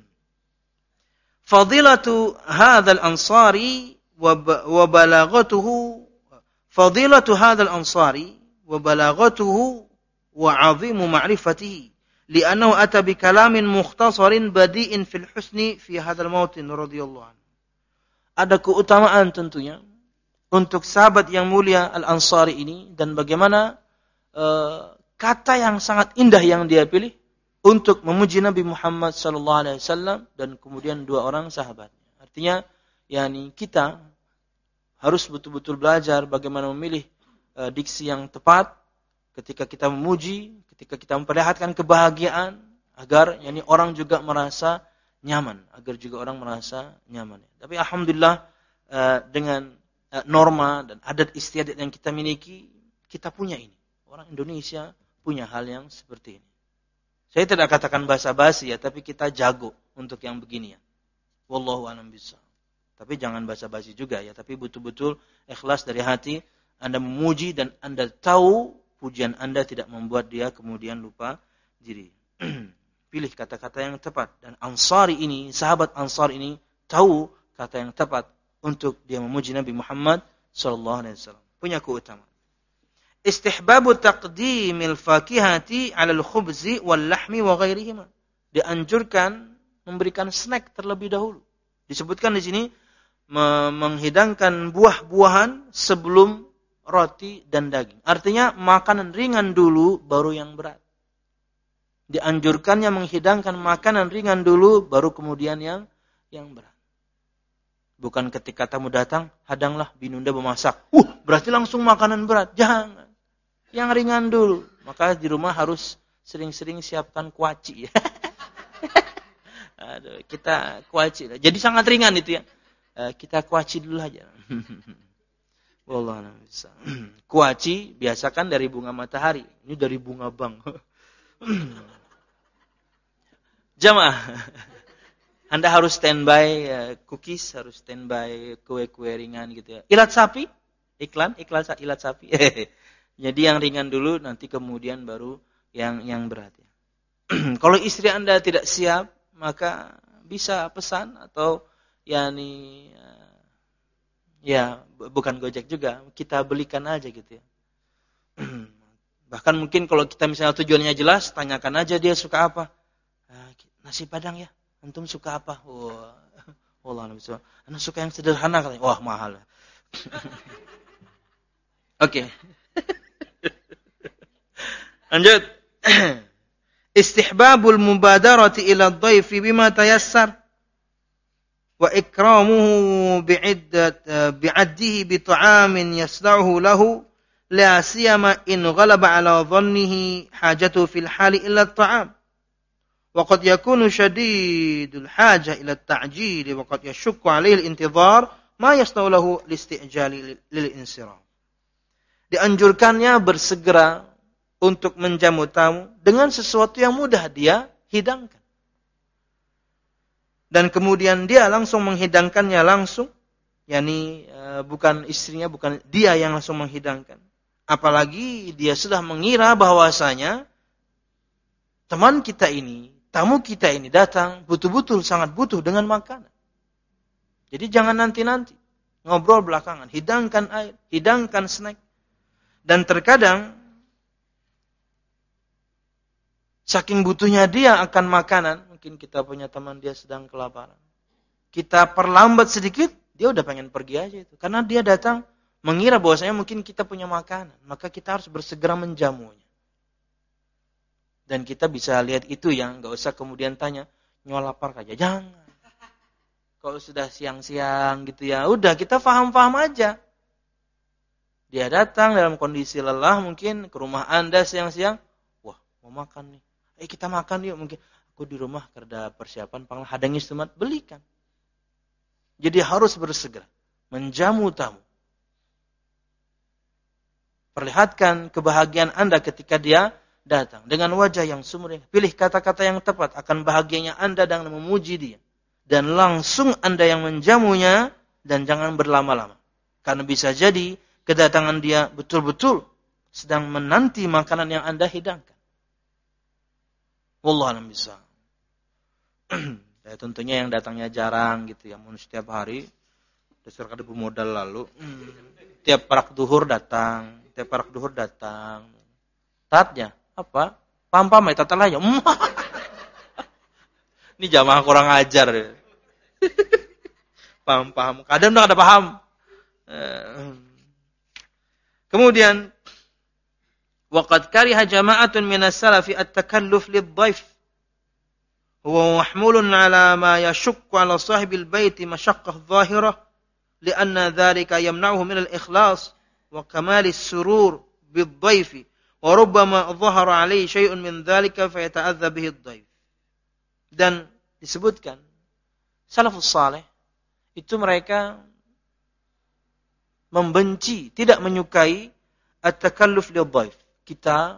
Fadilatu hadzal ansari wa balaghatuhu fadilatu hadzal ansari wa balaghatuhu wa 'azimu ma'rifatihi li'annahu ata bi kalamin mukhtasarin badi'in fil husni fi hadzal mautin radhiyallahu anhu. Ada keutamaan tentunya untuk sahabat yang mulia Al-Ansari ini dan bagaimana kata yang sangat indah yang dia pilih untuk memuji Nabi Muhammad sallallahu alaihi wasallam dan kemudian dua orang sahabatnya. Artinya kita harus betul-betul belajar bagaimana memilih diksi yang tepat ketika kita memuji, ketika kita memperlihatkan kebahagiaan agar orang juga merasa nyaman, Tapi alhamdulillah dengan norma dan adat istiadat yang kita miliki, kita punya ini. Orang Indonesia punya hal yang seperti ini. Saya tidak katakan basa-basi ya, tapi kita jago untuk yang begini ya. Wallahu a'lam bishawab. Tapi jangan basa-basi juga ya, tapi betul-betul ikhlas dari hati Anda memuji dan Anda tahu pujian Anda tidak membuat dia kemudian lupa diri. Pilih kata-kata yang tepat dan Ansari ini, sahabat Ansar ini tahu kata yang tepat untuk dia memuji Nabi Muhammad sallallahu alaihi wasallam. Punya keutamaan. Istihbabu taqdimil fakihati 'alal khubzi wal lahmi wa ghairihima. Dianjurkan memberikan snack terlebih dahulu. Disebutkan di sini menghidangkan buah-buahan sebelum roti dan daging. Artinya makanan ringan dulu baru yang berat. Dianjurkannya menghidangkan makanan ringan dulu baru kemudian yang berat. Bukan ketika tamu datang, hadanglah binunda memasak. Berarti langsung makanan berat. Jangan. Yang ringan dulu. Maka di rumah harus sering-sering siapkan kuaci. Aduh, kita kuaci. Jadi sangat ringan itu ya. Kita kuaci dulu aja. Wallahu a'lam. Kuaci biasakan dari bunga matahari. Ini dari bunga bang. Jamaah. Anda harus standby cookies, harus standby kue-kue ringan gitu ya. Ilat sapi? Iklan ilat sapi. Jadi yang ringan dulu, nanti kemudian baru yang berat. Ya. Kalau istri Anda tidak siap, maka bisa pesan atau bukan Gojek juga, kita belikan aja gitu ya. Bahkan mungkin kalau kita misalnya tujuannya jelas, tanyakan aja dia suka apa. Nasi Padang ya, antum suka apa? Wallah, Anda suka yang sederhana katanya. Wah mahal. Oke. Lanjut. Istihbabul mubadarati ila ad-dhaifi bima tayassar wa ikramuhu bi'addihi bi ta'amin yasna'uhu lahu la siyama in ghalaba ala dhannihi hajatu fil hali illa at-ta'am wa qad yakunu shadidul haja ila at-ta'jil wa qad yashukku alayhi al-intidhar ma yasna'u lahu li-isti'jali lil-insiraf. Dianjurkannya bersegera untuk menjamu tamu dengan sesuatu yang mudah dia hidangkan. Dan kemudian dia langsung menghidangkannya langsung. Bukan istrinya, bukan dia yang langsung menghidangkan. Apalagi dia sudah mengira bahwasanya teman kita ini, tamu kita ini datang betul-betul sangat butuh dengan makanan. Jadi jangan nanti-nanti. Ngobrol belakangan. Hidangkan air, hidangkan snack. Dan terkadang saking butuhnya dia akan makanan, mungkin kita punya teman dia sedang kelaparan. Kita perlambat sedikit, dia udah pengen pergi aja itu. Karena dia datang mengira bahwasanya mungkin kita punya makanan, maka kita harus bersegera menjamunya. Dan kita bisa lihat itu yang enggak usah kemudian tanya, Nyol lapar aja. Jangan. Kalau sudah siang-siang gitu ya, udah kita paham-paham aja. Dia datang dalam kondisi lelah mungkin ke rumah Anda siang-siang. Wah, mau makan nih. Kita makan yuk. Mungkin aku di rumah kerja persiapan panglah hadangi semat, belikan. Jadi harus bersegera menjamu tamu. Perlihatkan kebahagiaan Anda ketika dia datang dengan wajah yang sumringah. Pilih kata-kata yang tepat akan bahagianya Anda dan memuji dia. Dan langsung Anda yang menjamunya dan jangan berlama-lama. Karena bisa jadi kedatangan dia betul-betul sedang menanti makanan yang Anda hidangkan. Wallahu a'lam bishawab. Ya, tentunya yang datangnya jarang gitu ya, mun setiap hari dasar kada modal lalu. Tiap parak duhur datang. Tatnya apa? Pam-pam ya tatalaya. Ini jamaah kurang ajar. Paham. Kadang enggak ada paham. Kemudian waqad kariha jama'atun minas salafi at-takalluf lidh-dhaif. Huwa mahmulun 'ala ma yashukku 'ala sahibil baiti mashaqqah dhahirah li'anna dhalika yamna'uhu min al-ikhlas wa kamalis surur bidh-dhaifi wa rubbama dhahara 'alaihi syai'un min dhalika fayata'adza bihi ad-dhaif. Dan disebutkan salafus saleh itu mereka membenci, tidak menyukai at-takalluf lidh-dhaif. Kita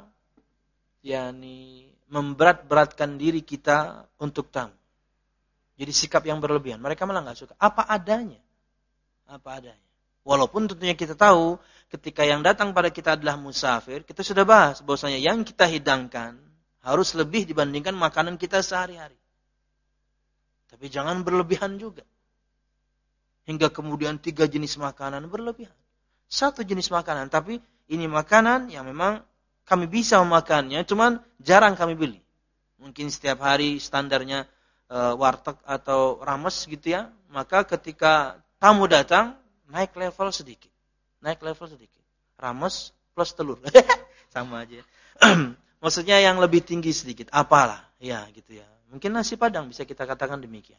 memberat-beratkan diri kita untuk tamu. Jadi sikap yang berlebihan. Mereka malah enggak suka. Apa adanya. Walaupun tentunya kita tahu ketika yang datang pada kita adalah musafir, kita sudah bahas bahwasanya yang kita hidangkan harus lebih dibandingkan makanan kita sehari-hari. Tapi jangan berlebihan juga. Hingga kemudian 3 jenis makanan berlebihan. 1 jenis makanan, tapi ini makanan yang memang kami bisa memakannya, cuman jarang kami beli. Mungkin setiap hari standarnya warteg atau rames gitu ya. Maka ketika tamu datang, naik level sedikit. Rames plus telur. Sama aja. Maksudnya yang lebih tinggi sedikit. Apalah. Ya gitu ya. Mungkin nasi padang bisa kita katakan demikian.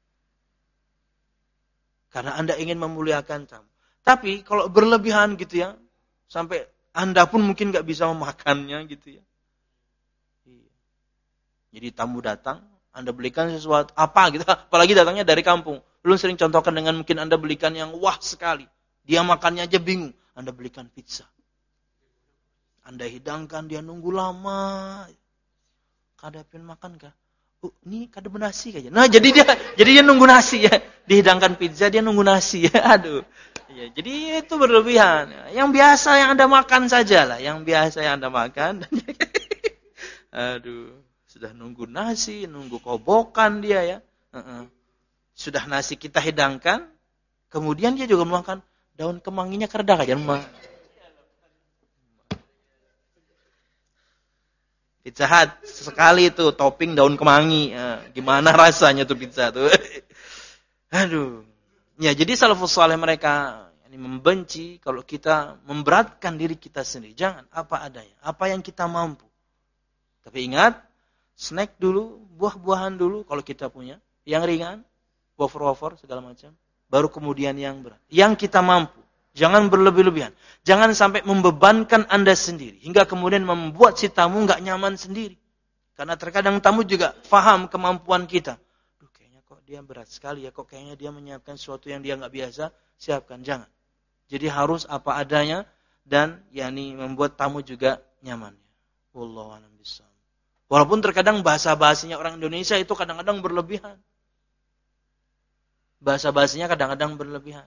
Karena Anda ingin memuliakan tamu. Tapi kalau berlebihan gitu ya. Sampai Anda pun mungkin gak bisa memakannya gitu ya. Jadi tamu datang, Anda belikan sesuatu apa gitu. Apalagi datangnya dari kampung. Belum sering contohkan dengan mungkin Anda belikan yang wah sekali. Dia makannya aja bingung. Anda belikan pizza. Anda hidangkan, dia nunggu lama. Kada pengen makan kah? Ini kada bernasi kayaknya. Nah, jadi dia nunggu nasi ya. Dihidangkan pizza, dia nunggu nasi ya. Aduh. Ya, jadi itu berlebihan. Yang biasa yang Anda makan sajalah. Yang biasa yang Anda makan. Aduh. Sudah nunggu nasi, nunggu kobokan dia ya. Sudah nasi kita hidangkan. Kemudian dia juga makan daun kemanginya kerdak aja. Pizza Hut sekali itu topping daun kemangi. Gimana rasanya tuh pizza tuh? Aduh. Ya, jadi salafus saleh mereka membenci kalau kita memberatkan diri kita sendiri. Jangan, apa adanya, apa yang kita mampu. Tapi ingat, snack dulu, buah-buahan dulu kalau kita punya, yang ringan, wafer-wafer segala macam, baru kemudian yang berat. Yang kita mampu. Jangan berlebih-lebihan. Jangan sampai membebankan Anda sendiri hingga kemudian membuat si tamu enggak nyaman sendiri. Karena terkadang tamu juga paham kemampuan kita. Kok dia berat sekali ya, kok kayaknya dia menyiapkan sesuatu yang dia enggak biasa, siapkan. Jangan. Jadi harus apa adanya dan membuat tamu juga nyaman. Wallahu a'lam bishawab. Walaupun terkadang bahasa-bahasanya orang Indonesia itu kadang-kadang berlebihan. Bahasa-bahasanya kadang-kadang berlebihan.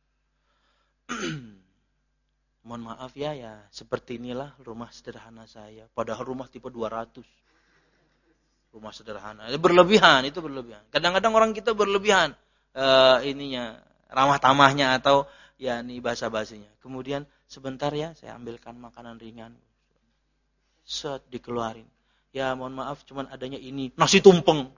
Mohon maaf ya, seperti inilah rumah sederhana saya. Padahal rumah tipe 200. Rumah sederhana. Berlebihan, itu berlebihan. Kadang-kadang orang kita berlebihan ramah tamahnya atau bahasa-bahasanya. Kemudian sebentar ya, saya ambilkan makanan ringan. Set dikeluarin. Ya mohon maaf, cuman adanya ini nasi tumpeng.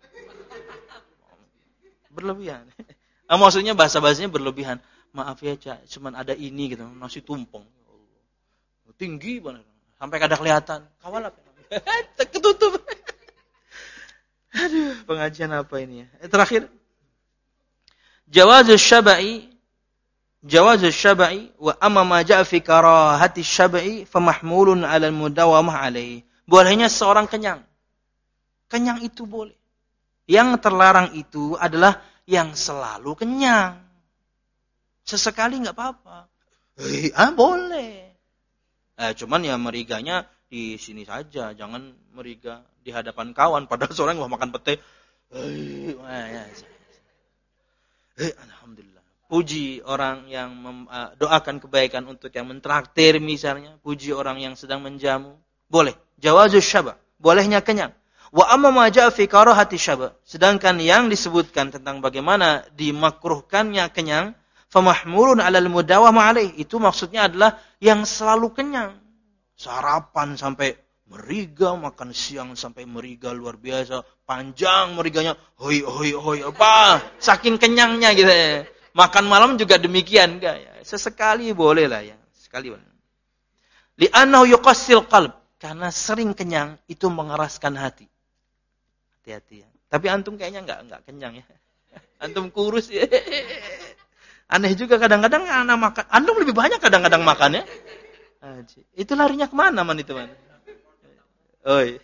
Berlebihan. Maksudnya bahasa-bahasanya berlebihan. Maaf ya, Cak, cuman ada ini gitu, nasi tumpeng. Tinggi banget. Sampai kada kelihatan. Kawal apa? Ketutup. Aduh, pengajian apa ini ya? Terakhir. Jawazus syaba'i wa amma ma ja'a fi karahati syaba'i famahmulun 'ala al-mudawamah 'alaihi. Bolehnya seorang kenyang. Kenyang itu boleh. Yang terlarang itu adalah yang selalu kenyang. Sesekali enggak apa-apa. Boleh. Cuman ya meriganya di sini saja, jangan meriga di hadapan kawan padahal seorang mau makan pete. Alhamdulillah. Puji orang yang doakan kebaikan untuk yang mentraktir misalnya, puji orang yang sedang menjamu, boleh. Jawazus syaba, bolehnya kenyang. Wa amma ma ja'a fi karahati syaba, sedangkan yang disebutkan tentang bagaimana dimakruhkannya kenyang, famahmulun 'alal mudawamah 'alaih, itu maksudnya adalah yang selalu kenyang. Sarapan sampai meriga, makan siang sampai meriga luar biasa, panjang meriganya, hoi apa? Saking kenyangnya gitu ya. Makan malam juga demikian enggak ya. Sesekali boleh lah ya, sekali boleh. Li'annahu yuqassil qalb, karena sering kenyang itu mengeraskan hati. Hati-hati ya. Tapi antum kayaknya enggak kenyang ya. Antum kurus ya. Aneh juga kadang-kadang anak makan. Antum lebih banyak kadang-kadang makan ya. Itu larinya kemana itu man? Oi.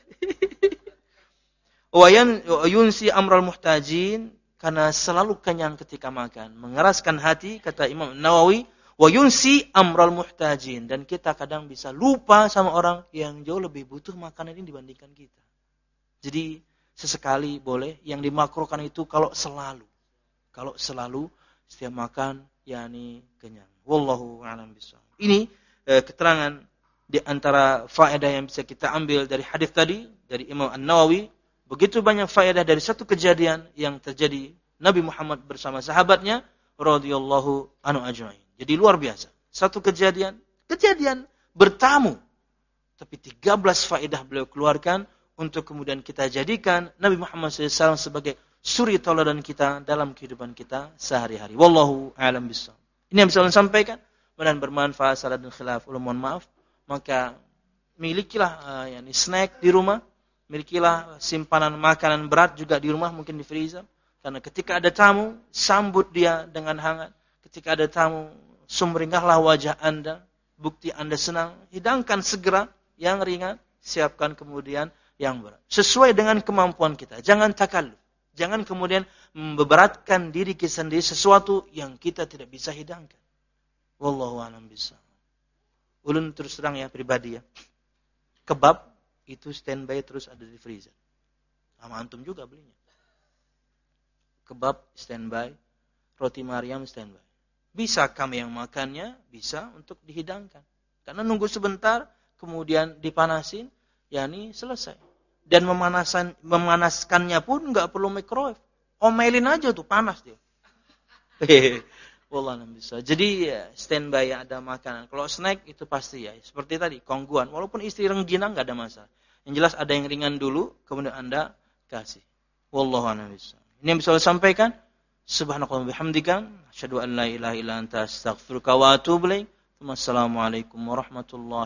Wayan yunsi amral muhtajin, karena selalu kenyang ketika makan, mengeraskan hati, kata Imam Nawawi, wa yunsi amral muhtajin, dan kita kadang bisa lupa sama orang yang jauh lebih butuh makanan ini dibandingkan kita. Jadi sesekali boleh, yang dimakruhkan itu kalau selalu setiap makan yakni kenyang. Wallahu a'lam bishawab. Ini keterangan di antara faedah yang bisa kita ambil dari hadis tadi dari Imam An-Nawawi. Begitu banyak faedah dari satu kejadian yang terjadi Nabi Muhammad bersama sahabatnya radhiyallahu anhu ajma'in. Jadi luar biasa. Satu kejadian bertamu, tapi 13 faedah beliau keluarkan untuk kemudian kita jadikan Nabi Muhammad SAW sebagai suri tauladan kita dalam kehidupan kita sehari-hari. Wallahu a'lam bishawab. Ini yang bisa saya sampaikan. Dan bermanfaat, salah dan khilaf, mohon maaf. Maka milikilah snack di rumah, milikilah simpanan makanan berat juga di rumah, mungkin di freezer. Karena ketika ada tamu, sambut dia dengan hangat. Ketika ada tamu, sumringahlah wajah Anda, bukti Anda senang. Hidangkan segera yang ringan, siapkan kemudian yang berat. Sesuai dengan kemampuan kita. Jangan takalluf. Jangan kemudian memberatkan diri kita sendiri sesuatu yang kita tidak bisa hidangkan. Wallahu a'lam bishawab. Ulun terus terang ya pribadi ya. Kebab itu standby terus ada di freezer. Sama antum juga belinya. Kebab standby, roti Maryam standby. Bisa kami yang makannya, bisa untuk dihidangkan. Karena nunggu sebentar, kemudian dipanasin, yakni selesai. Dan memanaskannya pun enggak perlu microwave. Omelin aja tuh panas dia. Wallah bisa. Jadi standby ada makanan. Kalau snack itu pasti ya. Seperti tadi, kongguan. Walaupun istri rengginang enggak ada masalah. Yang jelas ada yang ringan dulu, kemudian Anda kasih. Wallahu a'lam bishawab. Ini yang bisa saya sampaikan. Subhanakallahumma bihamdika, asyhadu an la ilaha illa anta, astaghfiruka wa atubu ilaik. Wassalamualaikum warahmatullahi